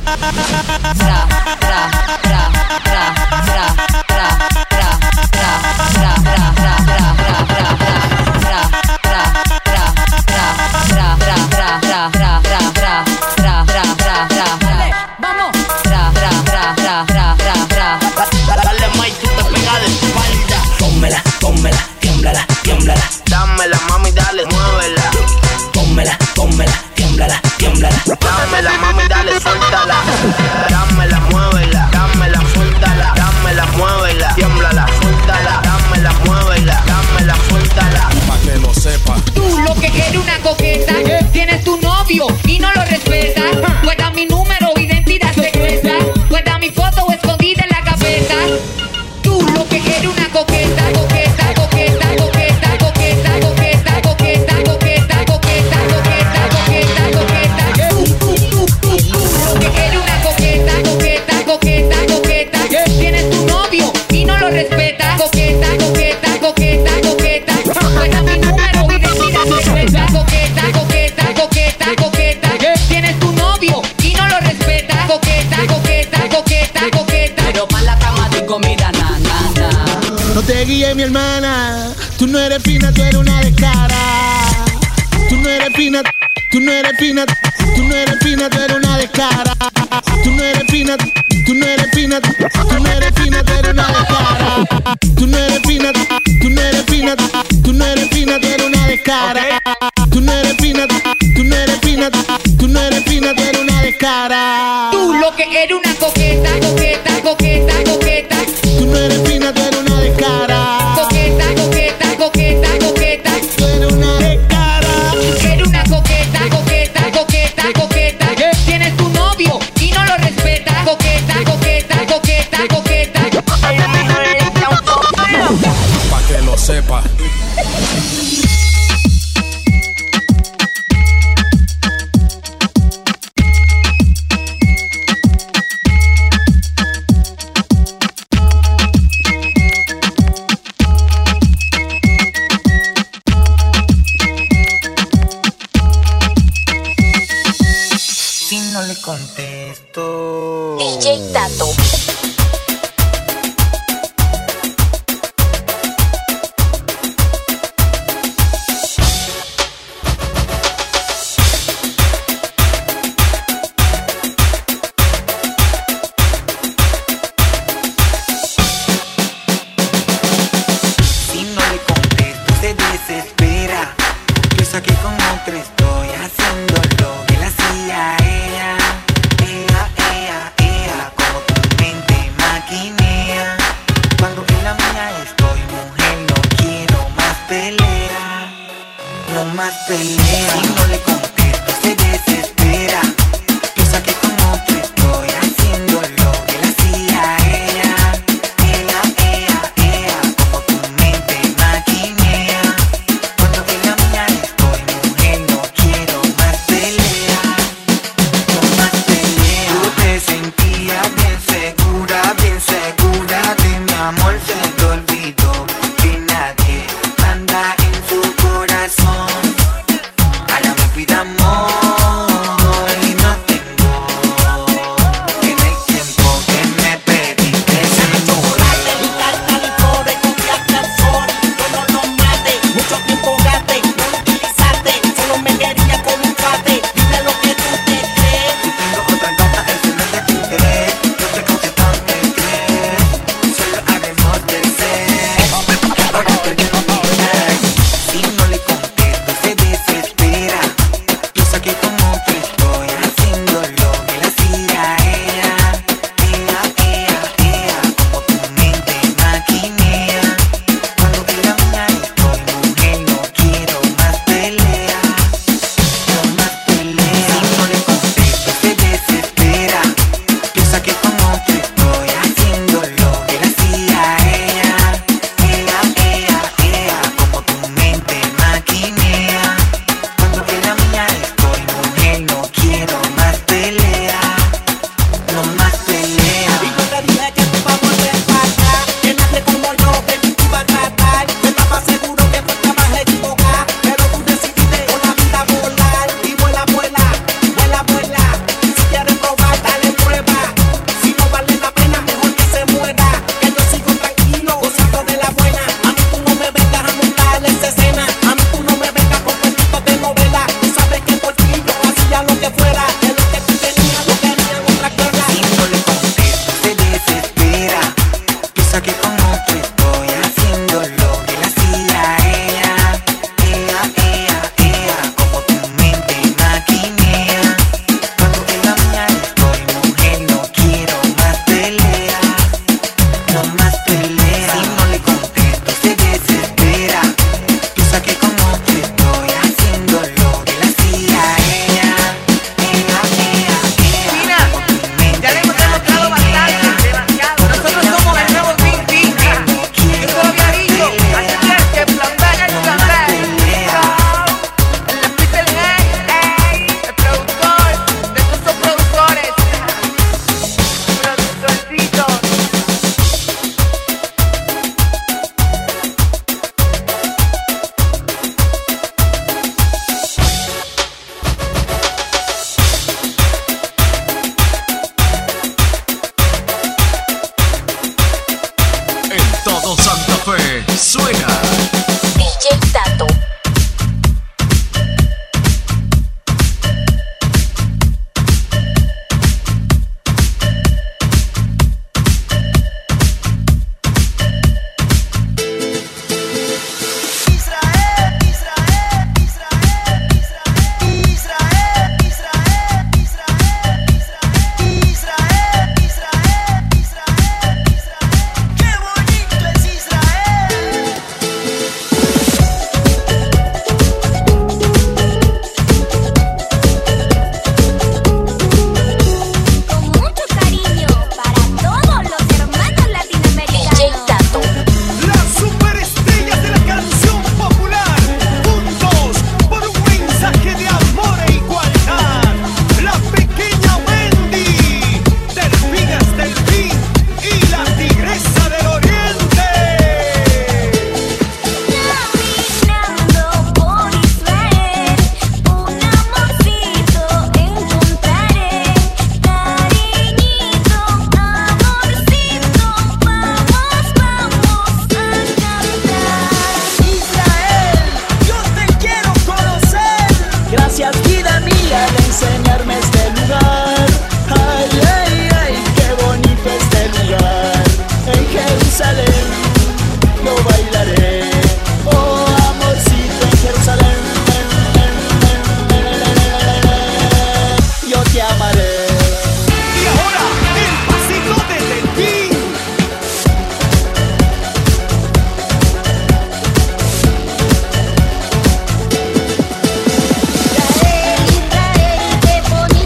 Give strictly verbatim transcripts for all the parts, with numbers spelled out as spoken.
Mi hermana, tú no eres fina, tú eres una descara. Tú no eres fina, tú no eres fina, tú no eres fina, tú eres una descara. Tú no eres fina, tú no eres fina, tú no eres fina, tú eres una descara. Tú no eres fina, tú no eres fina, tú no eres fina, tú eres una descara. Tú no eres fina, tú no eres fina, tú no eres fina, tú eres una descara. Tú lo que eres una coqueta, coqueta, coqueta, coqueta. Tú no eres fina, tú eres una descara. Coqueta, coqueta, coqueta, coqueta. Tú eres una descara. Eres una coqueta, coqueta, coqueta, coqueta. Tienes tu novio y no lo respeta. Coqueta, coqueta, coqueta, coqueta. Pa' que lo sepa. Contesto. D J Tato. Si no le contesto se desespera. Yo saqué con otro, estoy haciendo lo que la hacía ella. Ea, ea, ea, como tu mente maquinea. Cuando en la mía estoy, mujer, no quiero más pelea. No más pelea. Si no le contesto se desespera. Yo saqué con otro, estoy haciendo lo que la hacía ella. Ea, ea, ea, como tu mente maquinea. Cuando en la mía estoy, mujer, no quiero más pelea. No más pelea. Tú te sentías bien segura, bien segura de mi amor. Se te olvidó que nadie manda en su corazón. Ahora me pide amor y no tengo. Que no hay tiempo que me pediste amor. Mi carta licores, confiaste al sol. Yo no lo mate, mucho tiempo gaste. No lo utilizaste, solo me quería con un cate. Dime lo que tú te crees. Si tengo otra gata, eso no es de interés. No te contestan el tres. Solo haremos tercer. Ahora estoy en mi nivel. Si no le contesto se desespera. Yo saqué con otro, estoy haciendo lo que la hacía ella. Ea, ea, ea, como tu mente maquinea. Cuando en la mía estoy, mujer, no quiero más pelea. No más pelea. Gracias vida mía de enseñarme este lugar. Ay, ay, ay, qué bonito este lugar. En Jerusalén lo bailaré. Oh amorcito en Jerusalén, yo te amaré. Y ahora, el pasito de Delfín. Israel, Israel, qué bonito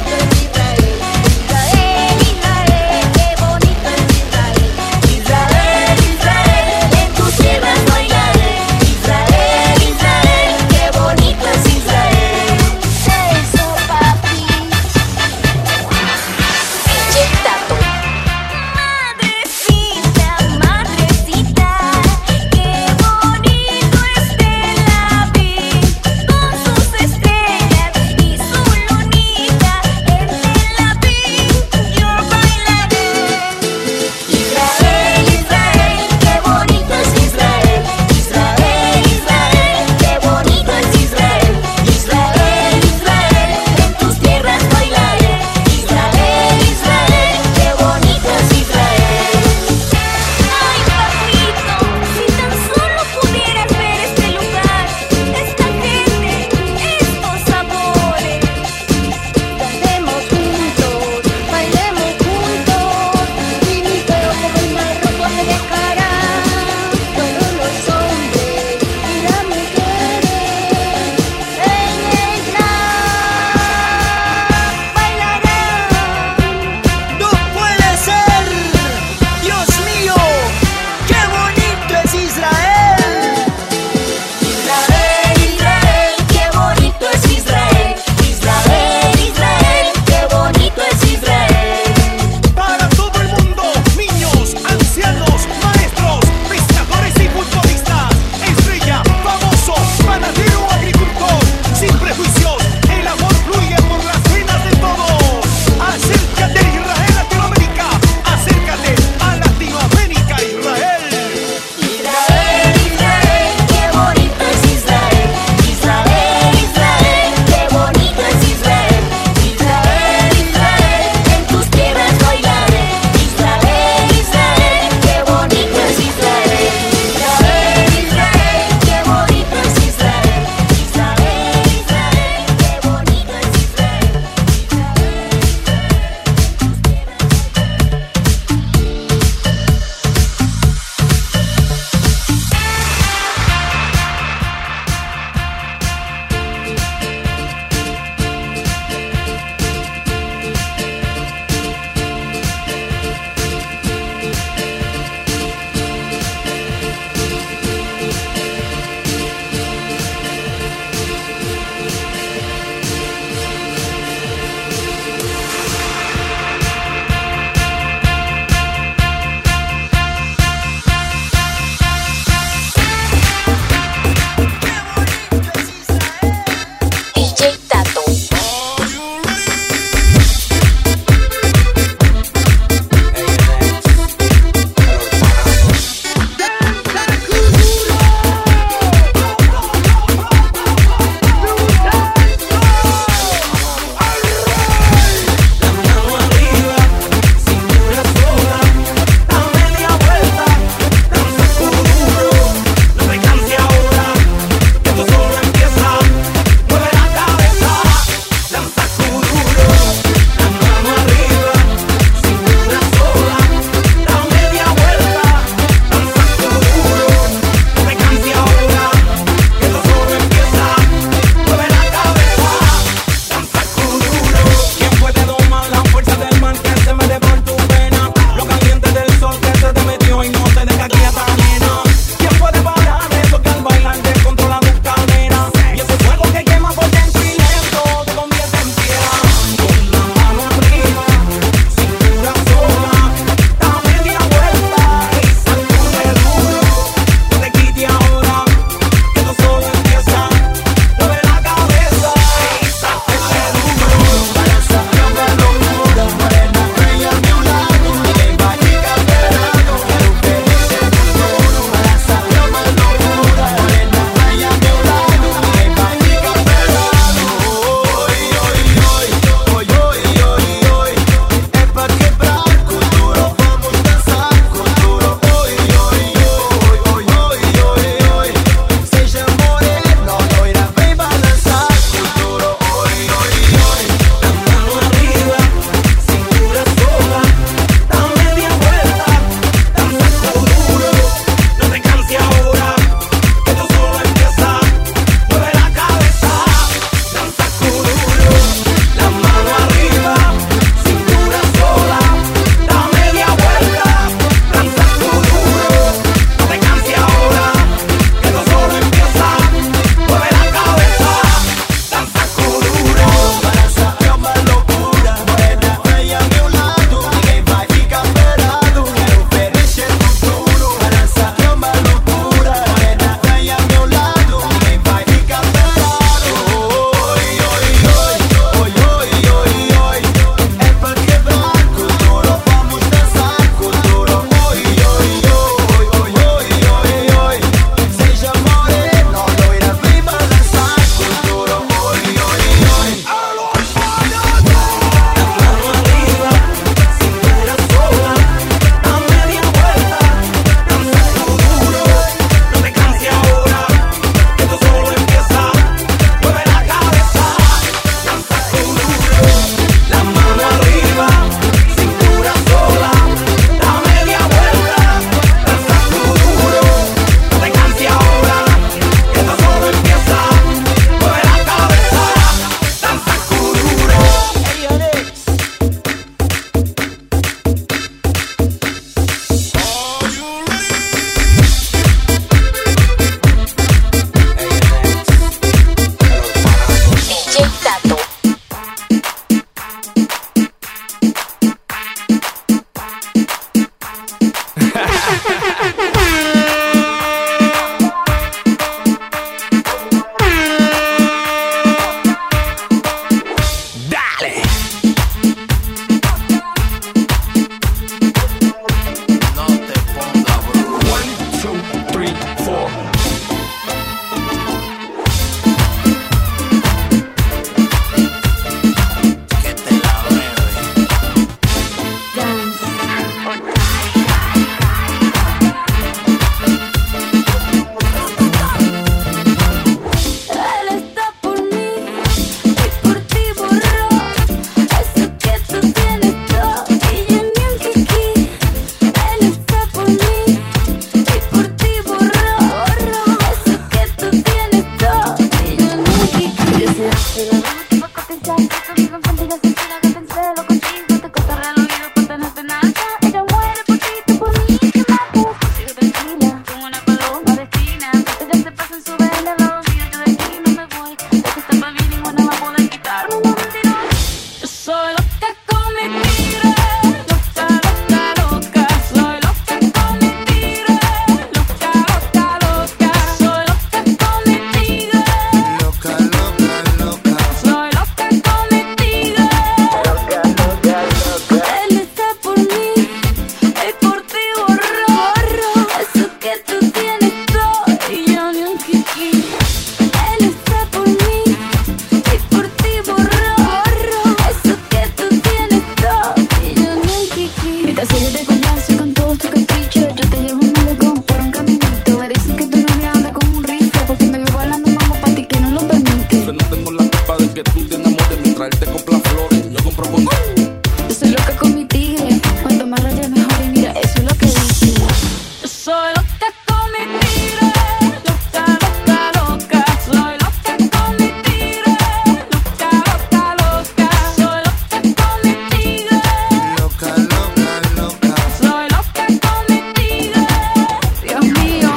potencial. Conmigo enfrente ya sentí la que pensé, lo contigo te cortaré el oído por tenerte en alta. Ella muere por ti, tú por mí, ¿qué matas? Consigo tranquila, como una paloma de esquina. Antes ya se pasa en su vela, al lado mío, yo de aquí no me voy. De que está para bien, ninguna va a poder quitarme. No, mentira. Yo soy loca con mi tigre, loca, loca, loca. Soy loca con mi tigre, loca, loca, loca. Soy loca con mi tigre, Loca, loca, loca. soy loca con mi tigre. Loca, loca, loca. Él está por mí y por ti borro. Eso que tú tienes todo y yo ni un kiki. Él está por mí y por ti borro. Eso que tú tienes todo y yo ni un kiki. Esta serie de complace con todos tus caprichos. Yo te llevo un malecón por un caminito. Me dicen que tu novia anda con un rifle porque me veo bailando mambo pa' ti que no lo permite. Yo no tengo la culpa de que tú te enamores de traerte comprar flores. Yo compro con Yo soy loca con mi tigre, cuanto más raya mejor y mira, eso es lo que dice. Yo soy loca con mi tigre, loca, loca, loca. Soy loca con mi tigre, loca, loca, loca. Soy loca con mi tigre, Loca, loca, loca. soy loca con mi tigre. Dios mío.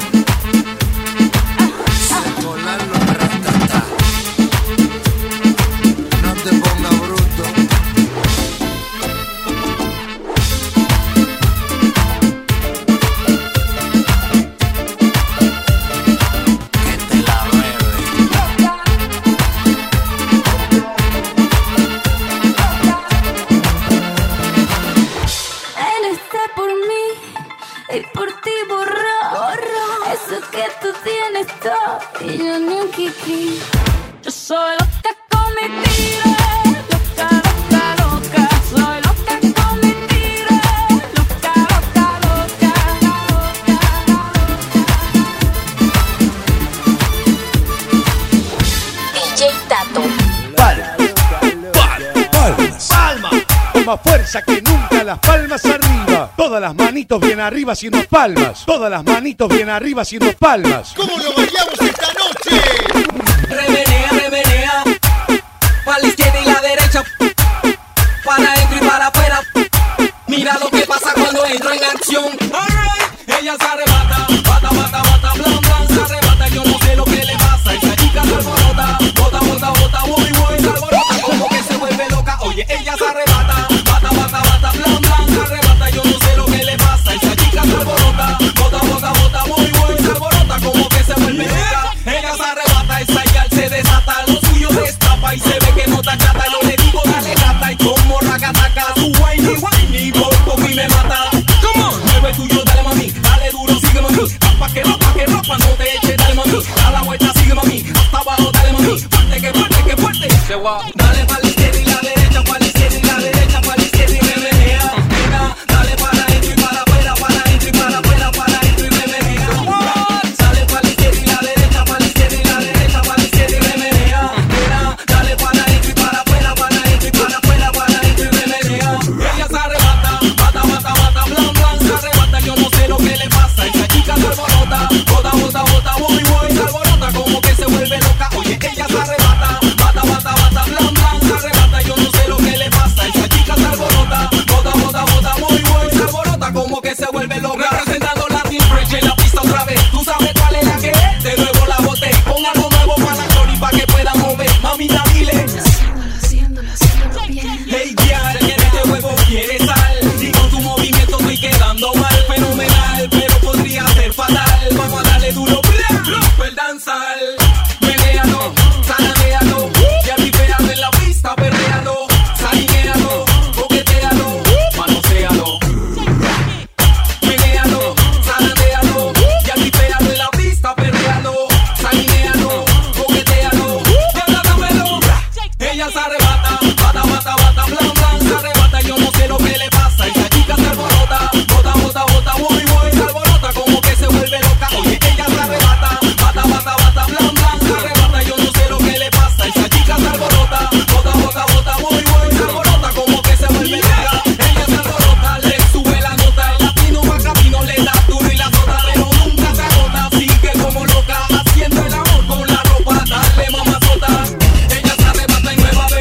Volar los ratatá. No te pongas bruto. Que te la bebe. Él está por mí y por ti borró. Eso que tú tienes todo y yo ni un kiki. Yo soy loca con mi tigre, loca, loca, loca. Soy loca con mi tigre, loca, loca, loca, loca. D J Tato. Palma, con más fuerza que nunca, las palmas arriba. Todas las manitos bien arriba haciendo palmas. Todas las manitos bien arriba haciendo palmas. ¿Cómo lo bailamos esta noche? Remenea, remenea, para la izquierda y la derecha, para adentro y para afuera. Mira lo que pasa cuando entro en acción. Alright, ella se arrebata, bata, bata, bata, blan, blan, se arrebata. Yo no sé lo que le pasa, esa chica se alborota, bota, bota, bota, voy, voy, se alborota, como que se vuelve loca. Oye, ella se arrebata, bata, bata, bata, blan, blan, se arrebata. Yo no sé lo que le pasa, esa chica se alborota, bota, bota, bota, voy, voy, se alborota, como que se vuelve loca. Ella se arrebata, esa yal se desata, lo suyo destapa y se ve que no está chata. Yo le digo dale gata y como ragataca, su whiny, whiny, por poco y me mata. Come on, mueve tuyo, dale mami, dale duro, sigue mami, pa' que no, pa' que no, pa' no te eche, dale mami, a la vuelta sigue mami, hasta abajo, dale mami, fuerte que fuerte que fuerte. Se va, dale pa' la izquierda y la derecha, pa' la izquierda y la derecha, pa' la izquierda y remenea. Mira, dale para adentro y para afuera, para adentro y para afuera, para adentro y remenea. Sale pa' la izquierda y la derecha, pa' la izquierda y la derecha, pa' la izquierda y remenea. Mira, dale para adentro y para afuera, para adentro y para afuera, para adentro y remenea. Ella se arrebata, bata, bata, bata, blan, blan, se arrebata. Yo no sé lo que le pasa, esa chica se alborota, bota, bota, bota, voy, voy, se alborota, como que se vuelve loca. Oye, ella se arrebata, bata, bata, bata, blan, blan, se arrebata. Yo no sé lo que le pasa, esa chica se alborota, bota, bota, bota, voy, voy, se alborota, como que se vuelve loca. Representando Latin Fresh en la pista otra vez, tú sabes cuál es la que es. De nuevo la boté, pon algo nuevo para la Chori pa' que pueda mover. Mamita, dile. Haciéndolo, haciéndolo bien. Hey, ya, que en este juego quieres sal. Si con tu movimiento estoy quedando mal, fenomenal, pero podría ser fatal. Vamos a darle duro, bla, rompe el danzal. Menéalo, zanaméalo, y arribealo en la pista, perrealo. Salinéalo, coquetealo, manoséalo. Menéalo, zanaméalo, y arribealo en la pista, perrealo. Salinéalo, coquetealo, y ahora dámelo. Ella se arrebata, bata, bata, bata, blan, blan, se arrebata. Yo no sé lo que le pasa, esa chica se alborota, bota, bota, bota, voy, voy, se alborota, como que se vuelve loca. Oye, ella se arrebata, bata, bata, bata, blan, blan, se arrebata. Yo no sé lo que le pasa, esa chica se alborota, bota, bota, bota, voy, voy, se alborota, como que se vuelve loca. Ella se alborota, le sube la nota, el latino va camino, le da duro y la azota, pero nunca se agota, sigue como loca, haciendo el amor con la ropa, dale mamazota. Ella se arrebata y nueva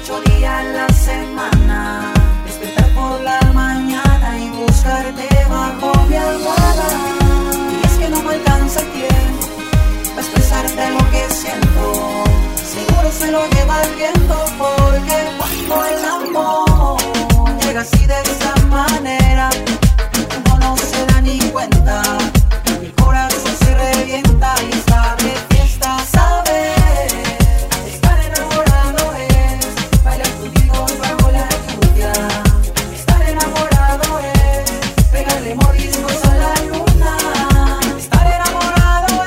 ocho días a la semana. Despertar por la mañana y buscarte bajo mi almohada. Y es que no me alcanza el tiempo para expresarte lo que siento. Seguro se lo lleva el viento, porque cuando el amor llega así de esa manera, uno no se da ni cuenta. El corazón se revienta y está de fiesta. Sabes, estar enamorado es bailar contigo bajo la lluvia. Estar enamorado es pegarle mordiscos a la luna. Estar enamorado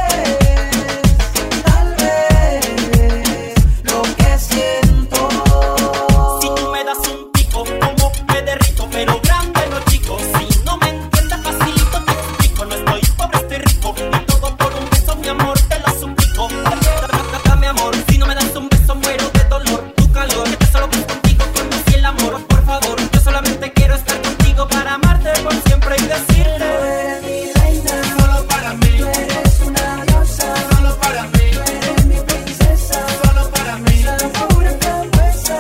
es tal vez lo que siento. Si tú me das un pico, como me derrito, pero grande no chico. Si no me entiendes facilito te explico. No estoy pobre, estoy rico, y todo por un beso, mi amor, te lo suplico. Dame amor, si no me das un beso muero de dolor. Tu calor, que solo que contigo con mi fiel amor. Por favor, yo solamente quiero estar contigo para amarte por siempre y decirte: Tú eres mi reina, solo para mí, tú eres una diosa, solo para mí, tú eres mi princesa, solo para mí. la pura promesa.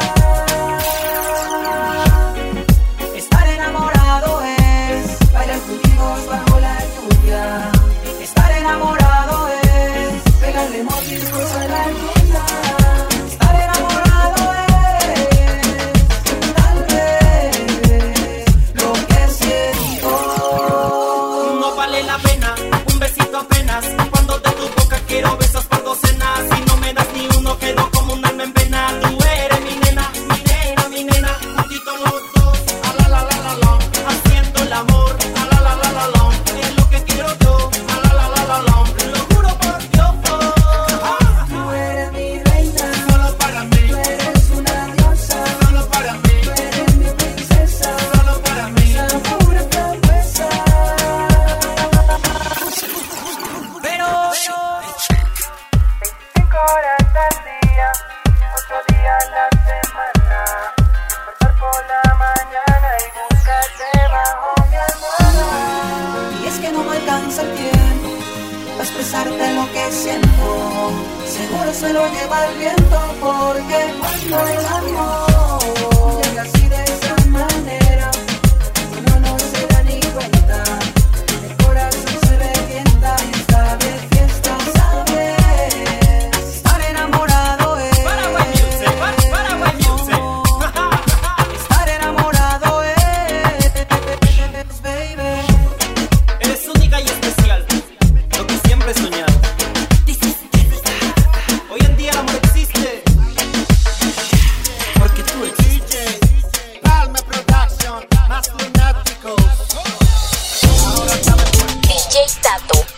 Estar enamorado es bailar contigo bajo la lluvia. Estar enamorado es pegarle mordiscos a la luna. Estar enamorado es tal vez lo que siento. No vale la pena un besito apenas. Cuando de tu boca quiero besos por docenas. Si no me das ni uno quedo como un alma en pena. Tú eres mi nena, mi nena, mi nena. Juntitos los dos, a la la la la la. Haciendo el amor, a la la la la la. Es lo que quiero yo, a la la la la la. Lo juro por Dios. Ah. Tú eres mi reina, Solo para mí, tú eres una diosa, solo para mí, tú eres mi princesa, solo para mí. la pura promesa. Pero, Cinco horas al día, ocho días a la semana. Despertar por la mañana y buscarte bajo mi almohada. Y es que no me alcanza el tiempo para expresarte lo que siento. Seguro se lo lleva el viento, porque cuando el amor llega así de esa manera, uno no se da ni cuenta. El corazón se revienta y está de fiesta. Sabes, estar enamorado es Paraguay Music, para- Paraguay Music. estar enamorado es, baby. Eres única y especial, lo que siempre he soñado. Hoy en día el amor existe, porque tú existes. Palma Production, más lunáticos. D J Tato.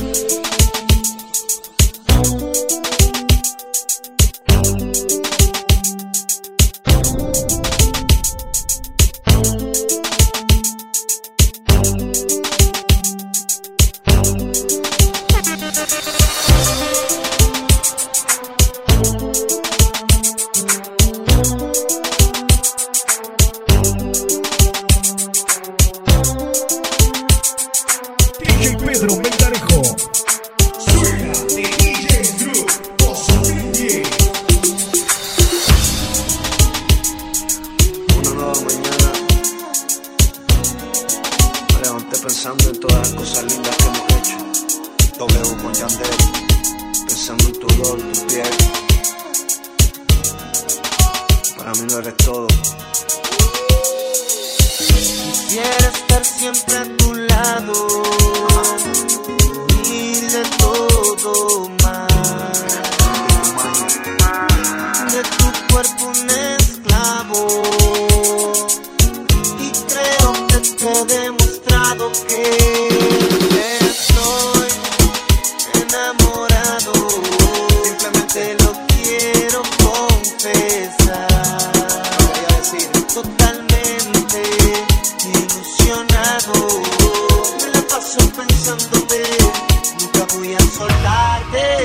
D J Pedro Mendarejo. Suena de D J True dos mil diez. Una nueva mañana me levanté pensando en todas las cosas lindas que hemos hecho. W con Yandel, pensando en tu olor, tu piel. Para mí no eres todo. Quisiera estar siempre a tu lado y de todo más. De tu cuerpo un esclavo, y creo que te he demostrado que estoy enamorado. Simplemente lo quiero confesar. Quería decir totalmente ilusionado. Me la paso pensándote, nunca voy a soltarte.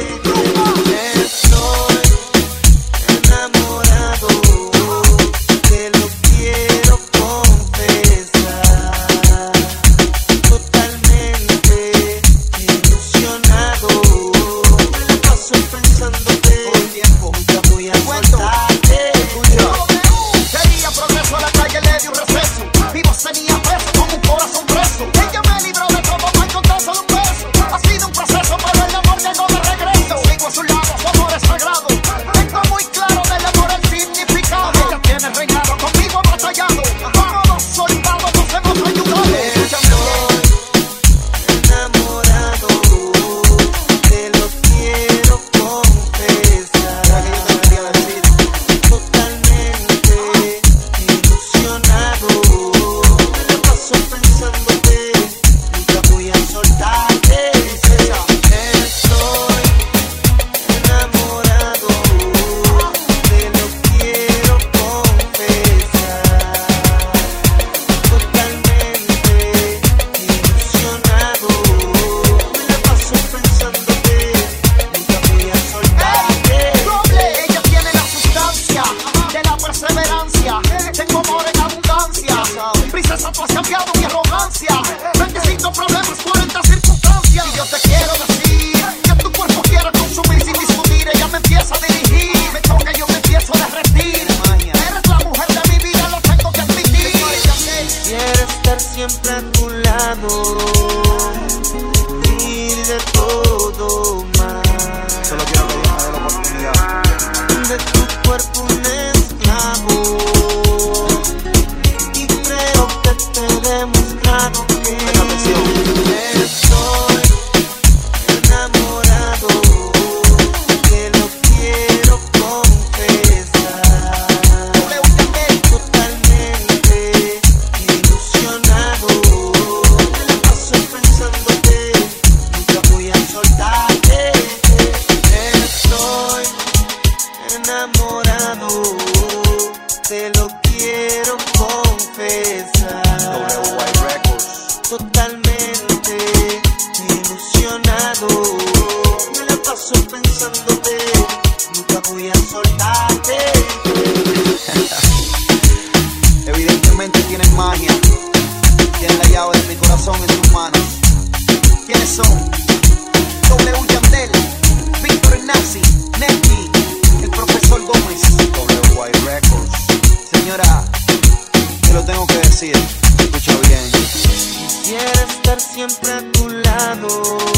decía, escucha bien. Quisiera estar siempre a tu lado,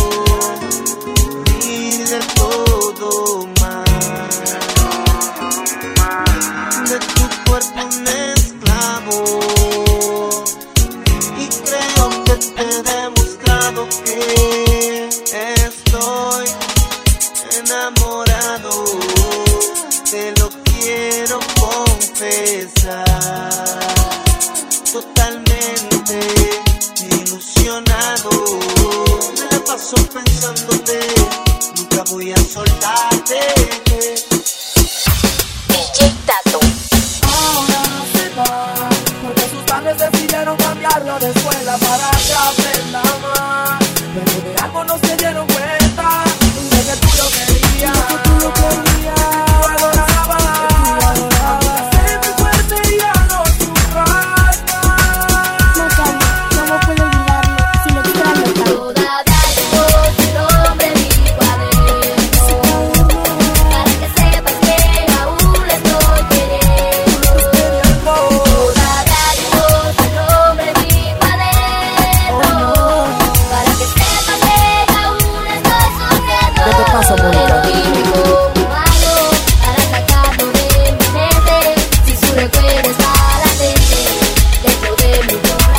vivir de todo más, de tu cuerpo un esclavo. Y creo que te he demostrado que estoy enamorado, te lo quiero confesar, totalmente ilusionado. Me la paso pensándote, nunca voy a soltarte. D J Tato. Ahora se va, porque sus padres decidieron cambiarlo de escuela para que aprenda más. Pero de algo no se dieron cuenta, de que tú lo querías, de que tú lo querías, tú adorabas, sé muy fuerte y ya no sufras más. Macano, ¿cómo puedo olvidarlo si lo extraño tanto? Todavía llevo tu nombre en mi cuaderno, para que sepas que aún le estoy queriendo. Todavía llevo tu nombre en mi cuaderno, para que sepas que aún estoy sufriendo. ¿Qué te pasa, Mónica? Pero dime cómo hago para sacarlo de mi mente, si su recuerdo está latente dentro de mi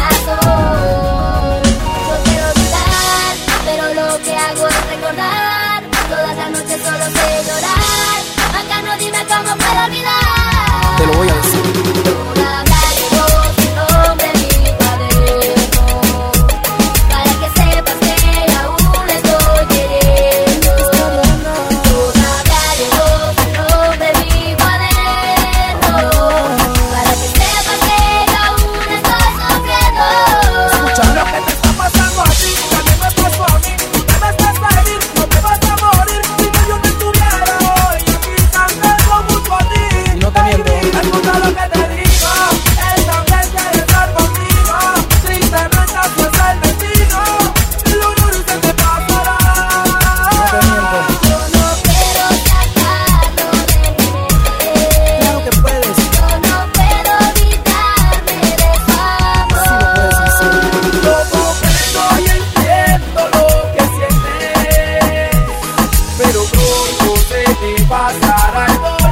corazón. No quiero olvidar, pero lo que hago es recordar. Todas las noches solo sé llorar. Acá no dime cómo puedo olvidar. Te lo voy a decir. Todavía llevo tu nombre en mi cuaderno, para que sepas que aún le estoy queriendo. Todavía llevo tu nombre en mi cuaderno, para que sepas que aún estoy sufriendo. Escucha lo que te está pasando a ti, también me pasó a mí. Tú debes de salir, no te vas a morir. Si no yo no estuviera hoy aquí cantando junto a ti. Y no te miento. Escucha lo que te digo, él también quiere estar contigo. Tristemente así es el destino, lo duro se te pasará. No te miento. Yo no quiero sacarlo de mi mente. Claro que puedes. Yo no puedo olvidarme de su amor. Sí lo puedes hacer. Yo comprendo y entiendo lo que sientes, pero pronto se te pasará el dolor.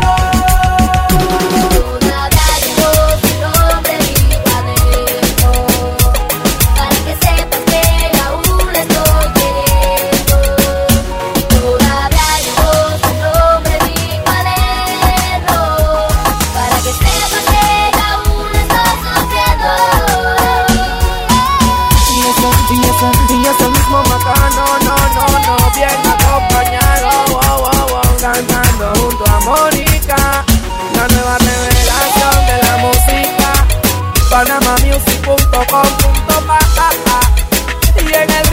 Todavía llevo tu nombre en mi cuaderno, para que sepas que aún le estoy queriendo. Todavía llevo tu nombre en mi cuaderno, para que sepas que aún estoy sufriendo. Y ese, y ese, y ese mismo Macano, no, no, no, bien acompañado, wow, wow, wow, cantando junto a Mónica, la nueva revelación de la música, panamamusic punto com punto pa, y en el